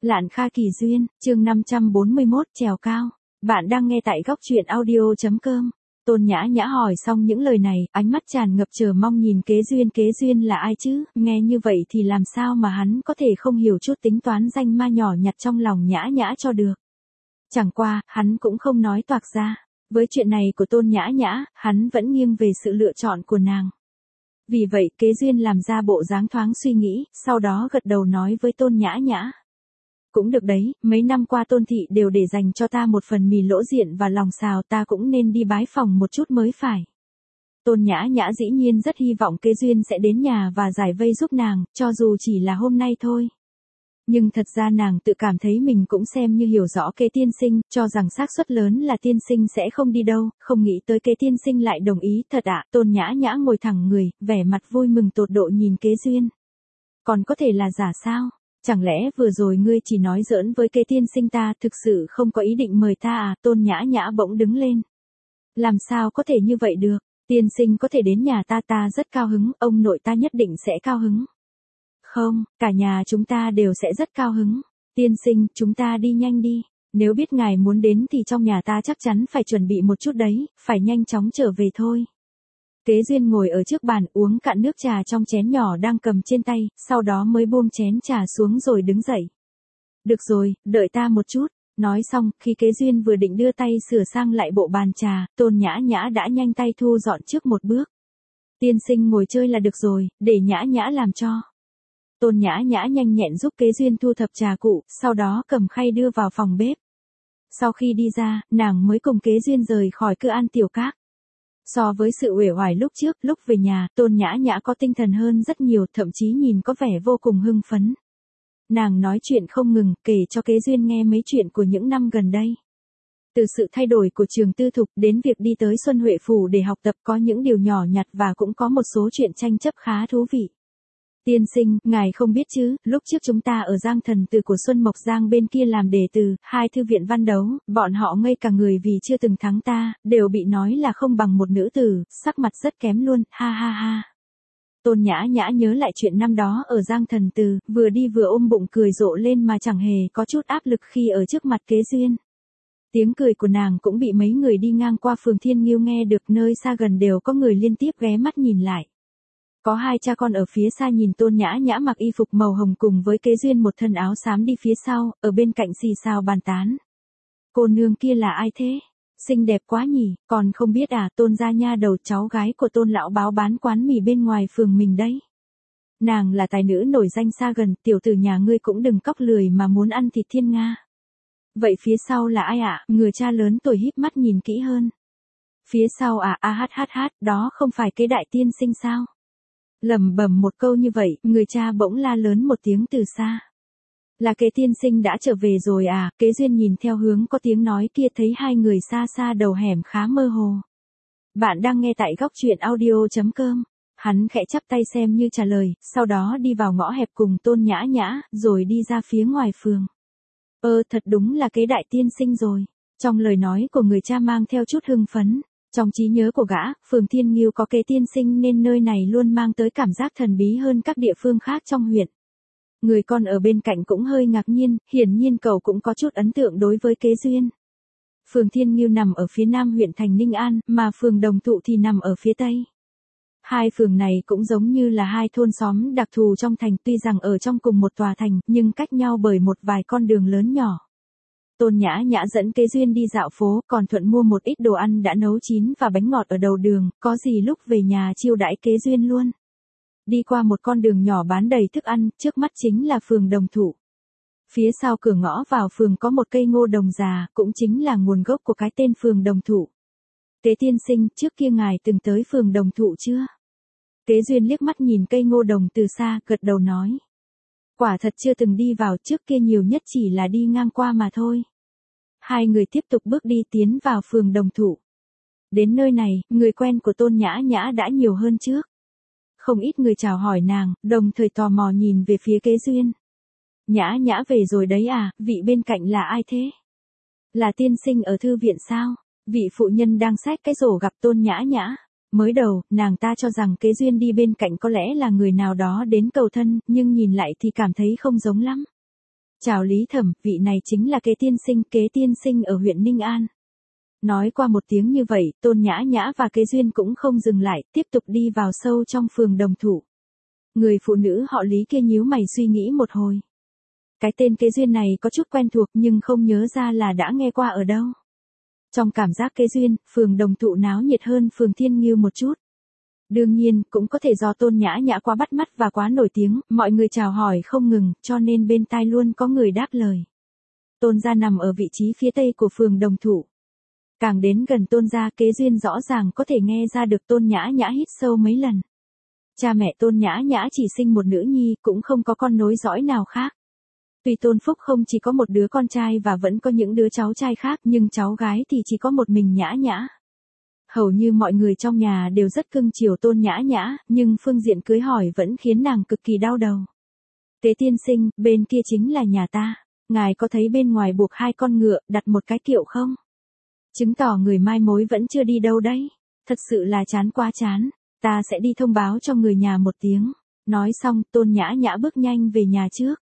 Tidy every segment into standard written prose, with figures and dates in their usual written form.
Lạn Kha Kỳ Duyên, chương 541, trèo cao. Bạn đang nghe tại góc truyện audio.com. Tôn Nhã Nhã hỏi xong những lời này, ánh mắt tràn ngập chờ mong nhìn Kế Duyên là ai chứ, nghe như vậy thì làm sao mà hắn có thể không hiểu chút tính toán danh ma nhỏ nhặt trong lòng Nhã Nhã cho được. Chẳng qua, hắn cũng không nói toạc ra. Với chuyện này của Tôn Nhã Nhã, hắn vẫn nghiêng về sự lựa chọn của nàng. Vì vậy Kế Duyên làm ra bộ dáng thoáng suy nghĩ, sau đó gật đầu nói với Tôn Nhã Nhã. Cũng được đấy, mấy năm qua Tôn thị đều để dành cho ta một phần mì lỗ diện và lòng xào, ta cũng nên đi bái phòng một chút mới phải. Tôn Nhã Nhã dĩ nhiên rất hy vọng Kế Duyên sẽ đến nhà và giải vây giúp nàng, cho dù chỉ là hôm nay thôi. Nhưng thật ra nàng tự cảm thấy mình cũng xem như hiểu rõ Kế tiên sinh, cho rằng xác suất lớn là tiên sinh sẽ không đi đâu, không nghĩ tới Kế tiên sinh lại đồng ý. Thật ạ? Tôn Nhã Nhã ngồi thẳng người, vẻ mặt vui mừng tột độ nhìn Kế Duyên. Còn có thể là giả sao? Chẳng lẽ vừa rồi ngươi chỉ nói giỡn với Kế tiên sinh, ta thực sự không có ý định mời ta à? Tôn Nhã Nhã bỗng đứng lên. Làm sao có thể như vậy được? Tiên sinh có thể đến nhà ta rất cao hứng, ông nội ta nhất định sẽ cao hứng. Không, cả nhà chúng ta đều sẽ rất cao hứng. Tiên sinh, chúng ta đi nhanh đi. Nếu biết ngài muốn đến thì trong nhà ta chắc chắn phải chuẩn bị một chút đấy, phải nhanh chóng trở về thôi. Kế Duyên ngồi ở trước bàn uống cạn nước trà trong chén nhỏ đang cầm trên tay, sau đó mới buông chén trà xuống rồi đứng dậy. Được rồi, đợi ta một chút. Nói xong, khi Kế Duyên vừa định đưa tay sửa sang lại bộ bàn trà, Tôn Nhã Nhã đã nhanh tay thu dọn trước một bước. Tiên sinh ngồi chơi là được rồi, để Nhã Nhã làm cho. Tôn Nhã Nhã nhanh nhẹn giúp Kế Duyên thu thập trà cụ, sau đó cầm khay đưa vào phòng bếp. Sau khi đi ra, nàng mới cùng Kế Duyên rời khỏi Cư An Tiểu Các. So với sự uể oải lúc trước, lúc về nhà, Tôn Nhã Nhã có tinh thần hơn rất nhiều, thậm chí nhìn có vẻ vô cùng hưng phấn. Nàng nói chuyện không ngừng, kể cho Kế Duyên nghe mấy chuyện của những năm gần đây. Từ sự thay đổi của trường tư thục đến việc đi tới Xuân Huệ Phủ để học tập, có những điều nhỏ nhặt và cũng có một số chuyện tranh chấp khá thú vị. Tiên sinh, ngài không biết chứ, lúc trước chúng ta ở Giang Thần Từ của Xuân Mộc Giang bên kia làm đề từ, hai thư viện văn đấu, bọn họ ngây cả người vì chưa từng thắng ta, đều bị nói là không bằng một nữ tử, sắc mặt rất kém luôn, ha ha ha. Tôn Nhã Nhã nhớ lại chuyện năm đó ở Giang Thần Từ, vừa đi vừa ôm bụng cười rộ lên mà chẳng hề có chút áp lực khi ở trước mặt Kế Duyên. Tiếng cười của nàng cũng bị mấy người đi ngang qua phường Thiên Nghiêu nghe được, nơi xa gần đều có người liên tiếp ghé mắt nhìn lại. Có hai cha con ở phía xa nhìn Tôn Nhã Nhã mặc y phục màu hồng cùng với Kế Duyên một thân áo xám đi phía sau, ở bên cạnh xì xào bàn tán. Cô nương kia là ai thế? Xinh đẹp quá nhỉ, còn không biết à? Tôn gia nha đầu, cháu gái của Tôn lão báo bán quán mì bên ngoài phường mình đấy. Nàng là tài nữ nổi danh xa gần, tiểu tử nhà ngươi cũng đừng cóc lười mà muốn ăn thịt thiên nga. Vậy phía sau là ai ạ? Người cha lớn tuổi híp mắt nhìn kỹ hơn. Phía sau à? Đó không phải Kế đại tiên sinh sao? Lẩm bẩm một câu như vậy, người cha bỗng la lớn một tiếng từ xa. Là Kế tiên sinh đã trở về rồi à? Kế Duyên nhìn theo hướng có tiếng nói kia thấy hai người xa xa đầu hẻm khá mơ hồ. Bạn đang nghe tại góc truyện audio.com. Hắn khẽ chắp tay xem như trả lời, sau đó đi vào ngõ hẹp cùng Tôn Nhã Nhã, rồi đi ra phía ngoài phường. Thật đúng là Kế đại tiên sinh rồi. Trong lời nói của người cha mang theo chút hưng phấn. Trong trí nhớ của gã, phường Thiên Nghiêu có Kế tiên sinh nên nơi này luôn mang tới cảm giác thần bí hơn các địa phương khác trong huyện. Người con ở bên cạnh cũng hơi ngạc nhiên, hiển nhiên cậu cũng có chút ấn tượng đối với Kế Duyên. Phường Thiên Nghiêu nằm ở phía nam huyện thành Ninh An, mà phường Đồng Thụ thì nằm ở phía tây. Hai phường này cũng giống như là hai thôn xóm đặc thù trong thành, tuy rằng ở trong cùng một tòa thành, nhưng cách nhau bởi một vài con đường lớn nhỏ. Tôn Nhã Nhã dẫn Kế Duyên đi dạo phố, còn thuận mua một ít đồ ăn đã nấu chín và bánh ngọt ở đầu đường, có gì lúc về nhà chiêu đãi Kế Duyên luôn. Đi qua một con đường nhỏ bán đầy thức ăn, trước mắt chính là phường Đồng Thụ. Phía sau cửa ngõ vào phường có một cây ngô đồng già, cũng chính là nguồn gốc của cái tên phường Đồng Thụ. Kế tiên sinh, trước kia ngài từng tới phường Đồng Thụ chưa? Kế Duyên liếc mắt nhìn cây ngô đồng từ xa, gật đầu nói. Quả thật chưa từng đi vào, trước kia nhiều nhất chỉ là đi ngang qua mà thôi. Hai người tiếp tục bước đi tiến vào phường Đồng Thụ. Đến nơi này, người quen của Tôn Nhã Nhã đã nhiều hơn trước. Không ít người chào hỏi nàng, đồng thời tò mò nhìn về phía Kế Duyên. Nhã Nhã về rồi đấy à, vị bên cạnh là ai thế? Là tiên sinh ở thư viện sao? Vị phụ nhân đang xách cái rổ gặp Tôn Nhã Nhã. Mới đầu, nàng ta cho rằng Kế Duyên đi bên cạnh có lẽ là người nào đó đến cầu thân, nhưng nhìn lại thì cảm thấy không giống lắm. Chào Lý Thẩm, vị này chính là kế tiên sinh ở huyện Ninh An. Nói qua một tiếng như vậy, Tôn Nhã Nhã và Kế Duyên cũng không dừng lại, tiếp tục đi vào sâu trong phường Đồng Thụ. Người phụ nữ họ Lý kia nhíu mày suy nghĩ một hồi. Cái tên Kế Duyên này có chút quen thuộc nhưng không nhớ ra là đã nghe qua ở đâu. Trong cảm giác Kế Duyên, phường Đồng Thụ náo nhiệt hơn phường Thiên Ngưu một chút. Đương nhiên, cũng có thể do Tôn Nhã Nhã quá bắt mắt và quá nổi tiếng, mọi người chào hỏi không ngừng, cho nên bên tai luôn có người đáp lời. Tôn gia nằm ở vị trí phía tây của phường Đồng Thụ. Càng đến gần Tôn gia, Kế Duyên rõ ràng có thể nghe ra được Tôn Nhã Nhã hít sâu mấy lần. Cha mẹ Tôn Nhã Nhã chỉ sinh một nữ nhi, cũng không có con nối dõi nào khác. Tuy Tôn Phúc không chỉ có một đứa con trai và vẫn có những đứa cháu trai khác, nhưng cháu gái thì chỉ có một mình Nhã Nhã. Hầu như mọi người trong nhà đều rất cưng chiều Tôn Nhã Nhã, nhưng phương diện cưới hỏi vẫn khiến nàng cực kỳ đau đầu. Kế tiên sinh, bên kia chính là nhà ta. Ngài có thấy bên ngoài buộc 2 con ngựa, đặt một cái kiệu không? Chứng tỏ người mai mối vẫn chưa đi đâu đấy. Thật sự là chán quá chán. Ta sẽ đi thông báo cho người nhà một tiếng. Nói xong, Tôn Nhã Nhã bước nhanh về nhà trước.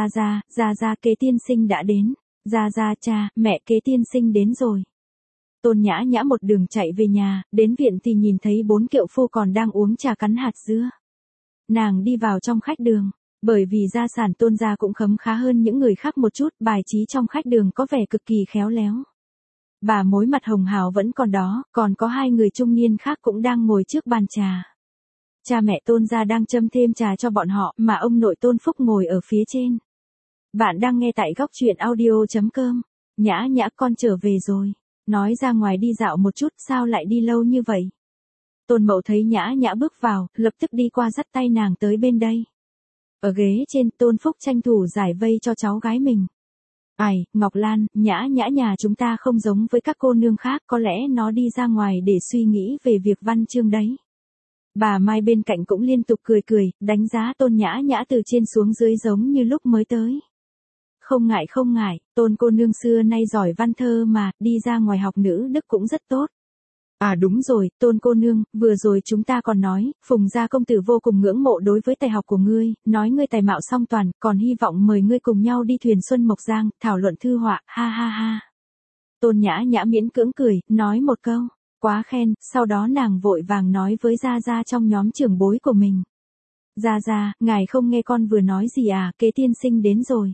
Ra, Kế tiên sinh đã đến. Ra, cha, mẹ Kế tiên sinh đến rồi. Tôn Nhã Nhã một đường chạy về nhà, đến viện thì nhìn thấy 4 kiệu phu còn đang uống trà cắn hạt dưa. Nàng đi vào trong khách đường, bởi vì gia sản Tôn gia cũng khấm khá hơn những người khác một chút, bài trí trong khách đường có vẻ cực kỳ khéo léo. Bà mối mặt hồng hào vẫn còn đó, còn có 2 người trung niên khác cũng đang ngồi trước bàn trà. Cha mẹ Tôn gia đang châm thêm trà cho bọn họ, mà ông nội Tôn Phúc ngồi ở phía trên. Bạn đang nghe tại góc truyện audio.com. Nhã Nhã, con trở về rồi. Nói ra ngoài đi dạo một chút, sao lại đi lâu như vậy? Tôn Mậu thấy Nhã Nhã bước vào, lập tức đi qua dắt tay nàng tới bên đây. Ở ghế trên, Tôn Phúc tranh thủ giải vây cho cháu gái mình. Ai, Ngọc Lan, Nhã Nhã nhà chúng ta không giống với các cô nương khác, có lẽ nó đi ra ngoài để suy nghĩ về việc văn chương đấy. Bà Mai bên cạnh cũng liên tục cười, đánh giá Tôn Nhã Nhã từ trên xuống dưới giống như lúc mới tới. Không ngại, Tôn cô nương xưa nay giỏi văn thơ mà, đi ra ngoài học nữ đức cũng rất tốt. À đúng rồi, Tôn cô nương, vừa rồi chúng ta còn nói, Phùng gia công tử vô cùng ngưỡng mộ đối với tài học của ngươi, nói ngươi tài mạo song toàn, còn hy vọng mời ngươi cùng nhau đi thuyền xuân Mộc Giang, thảo luận thư họa, ha. Tôn Nhã Nhã miễn cưỡng cười, nói một câu, quá khen, sau đó nàng vội vàng nói với Gia trong nhóm trưởng bối của mình. Gia, ngài không nghe con vừa nói gì à, Kế tiên sinh đến rồi.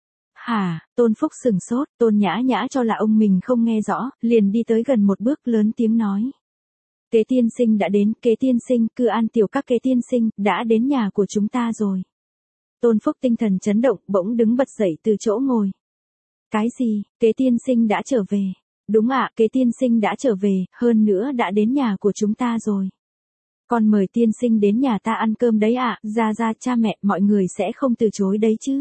Hả, Tôn Phúc sừng sốt, Tôn Nhã Nhã cho là ông mình không nghe rõ, liền đi tới gần một bước lớn tiếng nói. Kế tiên sinh đã đến, Kế tiên sinh, cư an tiểu các Kế tiên sinh, đã đến nhà của chúng ta rồi. Tôn Phúc tinh thần chấn động, bỗng đứng bật dậy từ chỗ ngồi. Cái gì, Kế tiên sinh đã trở về? Đúng ạ, Kế tiên sinh đã trở về, hơn nữa đã đến nhà của chúng ta rồi. Con mời tiên sinh đến nhà ta ăn cơm đấy ạ, Ra, cha mẹ, mọi người sẽ không từ chối đấy chứ.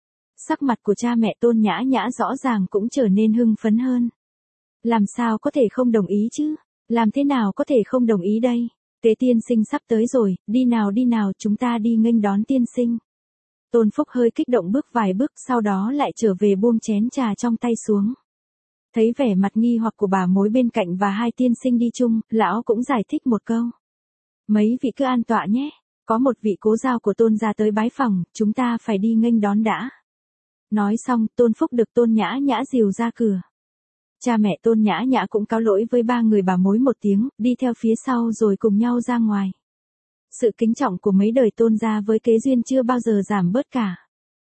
Sắc mặt của cha mẹ Tôn Nhã Nhã rõ ràng cũng trở nên hưng phấn hơn. Làm sao có thể không đồng ý chứ? Làm thế nào có thể không đồng ý đây? Kế tiên sinh sắp tới rồi, đi nào, chúng ta đi nghênh đón tiên sinh. Tôn Phúc hơi kích động bước vài bước, sau đó lại trở về buông chén trà trong tay xuống. Thấy vẻ mặt nghi hoặc của bà mối bên cạnh và 2 tiên sinh đi chung, lão cũng giải thích một câu. Mấy vị cứ an tọa nhé, có một vị cố giao của Tôn gia tới bái phòng, chúng ta phải đi nghênh đón đã. Nói xong, Tôn Phúc được Tôn Nhã Nhã dìu ra cửa. Cha mẹ Tôn Nhã Nhã cũng cáo lỗi với 3 người bà mối một tiếng, đi theo phía sau rồi cùng nhau ra ngoài. Sự kính trọng của mấy đời Tôn gia với Kế Duyên chưa bao giờ giảm bớt cả.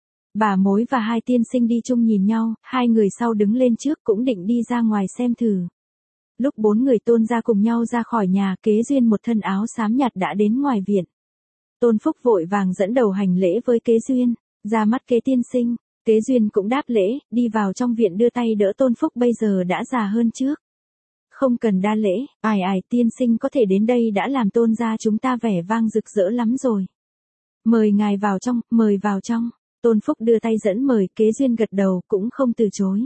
Bà mối và 2 tiên sinh đi chung nhìn nhau, 2 người sau đứng lên trước cũng định đi ra ngoài xem thử. Lúc 4 người Tôn gia cùng nhau ra khỏi nhà, Kế Duyên một thân áo xám nhạt đã đến ngoài viện. Tôn Phúc vội vàng dẫn đầu hành lễ với Kế Duyên, ra mắt Kế tiên sinh. Kế Duyên cũng đáp lễ, đi vào trong viện đưa tay đỡ Tôn Phúc bây giờ đã già hơn trước. Không cần đa lễ, tiên sinh có thể đến đây đã làm Tôn gia chúng ta vẻ vang rực rỡ lắm rồi. Mời ngài vào trong, Tôn Phúc đưa tay dẫn mời, Kế Duyên gật đầu cũng không từ chối.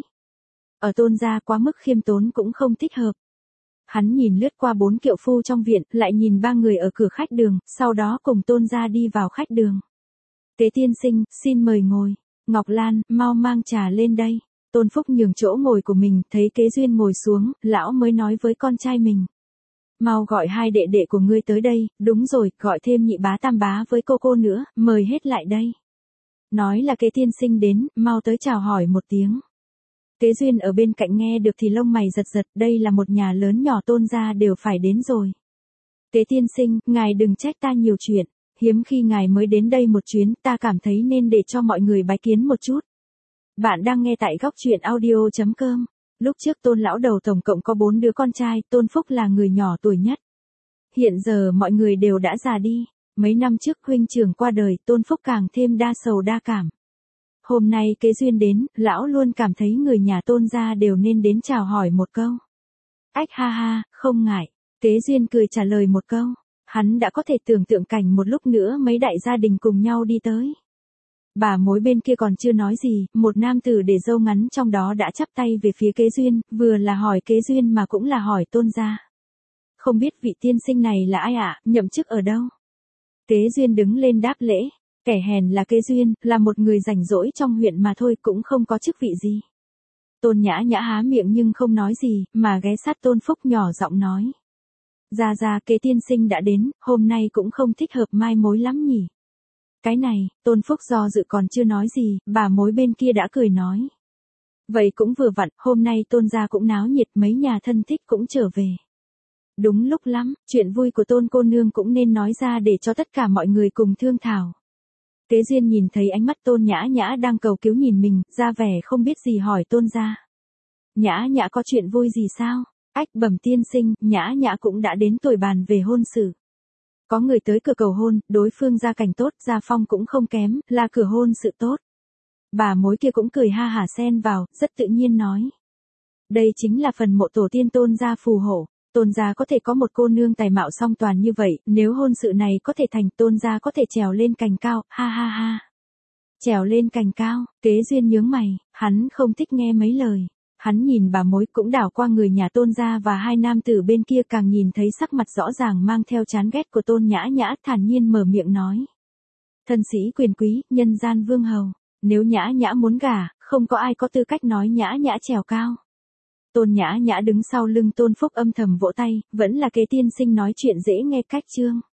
Ở Tôn gia quá mức khiêm tốn cũng không thích hợp. Hắn nhìn lướt qua 4 kiệu phu trong viện, lại nhìn 3 người ở cửa khách đường, sau đó cùng Tôn gia đi vào khách đường. Kế tiên sinh, xin mời ngồi. Ngọc Lan, mau mang trà lên đây. Tôn Phúc nhường chỗ ngồi của mình, thấy Kế Duyên ngồi xuống, lão mới nói với con trai mình. Mau gọi 2 đệ đệ của ngươi tới đây, đúng rồi, gọi thêm nhị bá tam bá với cô nữa, mời hết lại đây. nói là Kế tiên sinh đến, mau tới chào hỏi một tiếng. Kế Duyên ở bên cạnh nghe được thì lông mày giật giật, đây là một nhà lớn nhỏ Tôn gia đều phải đến rồi. Kế tiên sinh, ngài đừng trách ta nhiều chuyện, hiếm khi ngài mới đến đây một chuyến, ta cảm thấy nên để cho mọi người bái kiến một chút. Bạn đang nghe tại góc truyện audio.com. Lúc trước Tôn lão đầu tổng cộng có 4 đứa con trai, Tôn Phúc là người nhỏ tuổi nhất. Hiện giờ mọi người đều đã già đi, mấy năm trước huynh trưởng qua đời, Tôn Phúc càng thêm đa sầu đa cảm. Hôm nay Kế Duyên đến, lão luôn cảm thấy người nhà Tôn gia đều nên đến chào hỏi một câu. Ách ha ha, không ngại. Kế Duyên cười trả lời một câu. Hắn đã có thể tưởng tượng cảnh một lúc nữa mấy đại gia đình cùng nhau đi tới. Bà mối bên kia còn chưa nói gì, một nam tử để râu ngắn trong đó đã chắp tay về phía Kế Duyên, vừa là hỏi Kế Duyên mà cũng là hỏi Tôn gia. Không biết vị tiên sinh này là ai ạ, nhậm chức ở đâu? Kế Duyên đứng lên đáp lễ. Kẻ hèn là Kế Duyên, là một người rảnh rỗi trong huyện mà thôi, cũng không có chức vị gì. Tôn Nhã Nhã há miệng nhưng không nói gì, mà ghé sát Tôn Phúc nhỏ giọng nói. Ra Kế tiên sinh đã đến, hôm nay cũng không thích hợp mai mối lắm nhỉ. Cái này, Tôn Phúc do dự còn chưa nói gì, bà mối bên kia đã cười nói. Vậy cũng vừa vặn, hôm nay Tôn gia cũng náo nhiệt, mấy nhà thân thích cũng trở về. Đúng lúc lắm, chuyện vui của Tôn cô nương cũng nên nói ra để cho tất cả mọi người cùng thương thảo. Kế Duyên nhìn thấy ánh mắt Tôn Nhã Nhã đang cầu cứu nhìn mình, ra vẻ không biết gì hỏi Tôn gia. Nhã Nhã có chuyện vui gì sao? Ách bẩm tiên sinh, Nhã Nhã cũng đã đến tuổi bàn về hôn sự. Có người tới cửa cầu hôn, đối phương gia cảnh tốt, gia phong cũng không kém, là cửa hôn sự tốt. Bà mối kia cũng cười ha hả xen vào, rất tự nhiên nói. Đây chính là phần mộ tổ tiên Tôn gia phù hộ. Tôn gia có thể có một cô nương tài mạo song toàn như vậy, nếu hôn sự này có thể thành, Tôn gia có thể trèo lên cành cao, ha ha ha. Trèo lên cành cao, Kế Duyên nhướng mày, hắn không thích nghe mấy lời. Hắn nhìn bà mối cũng đảo qua người nhà Tôn gia và hai nam tử bên kia, càng nhìn thấy sắc mặt rõ ràng mang theo chán ghét của Tôn Nhã Nhã, thản nhiên mở miệng nói. Thân sĩ quyền quý, nhân gian vương hầu, nếu Nhã Nhã muốn gả, không có ai có tư cách nói Nhã Nhã trèo cao. Tôn Nhã Nhã đứng sau lưng Tôn Phúc âm thầm vỗ tay, vẫn là Kế tiên sinh nói chuyện dễ nghe cách chương.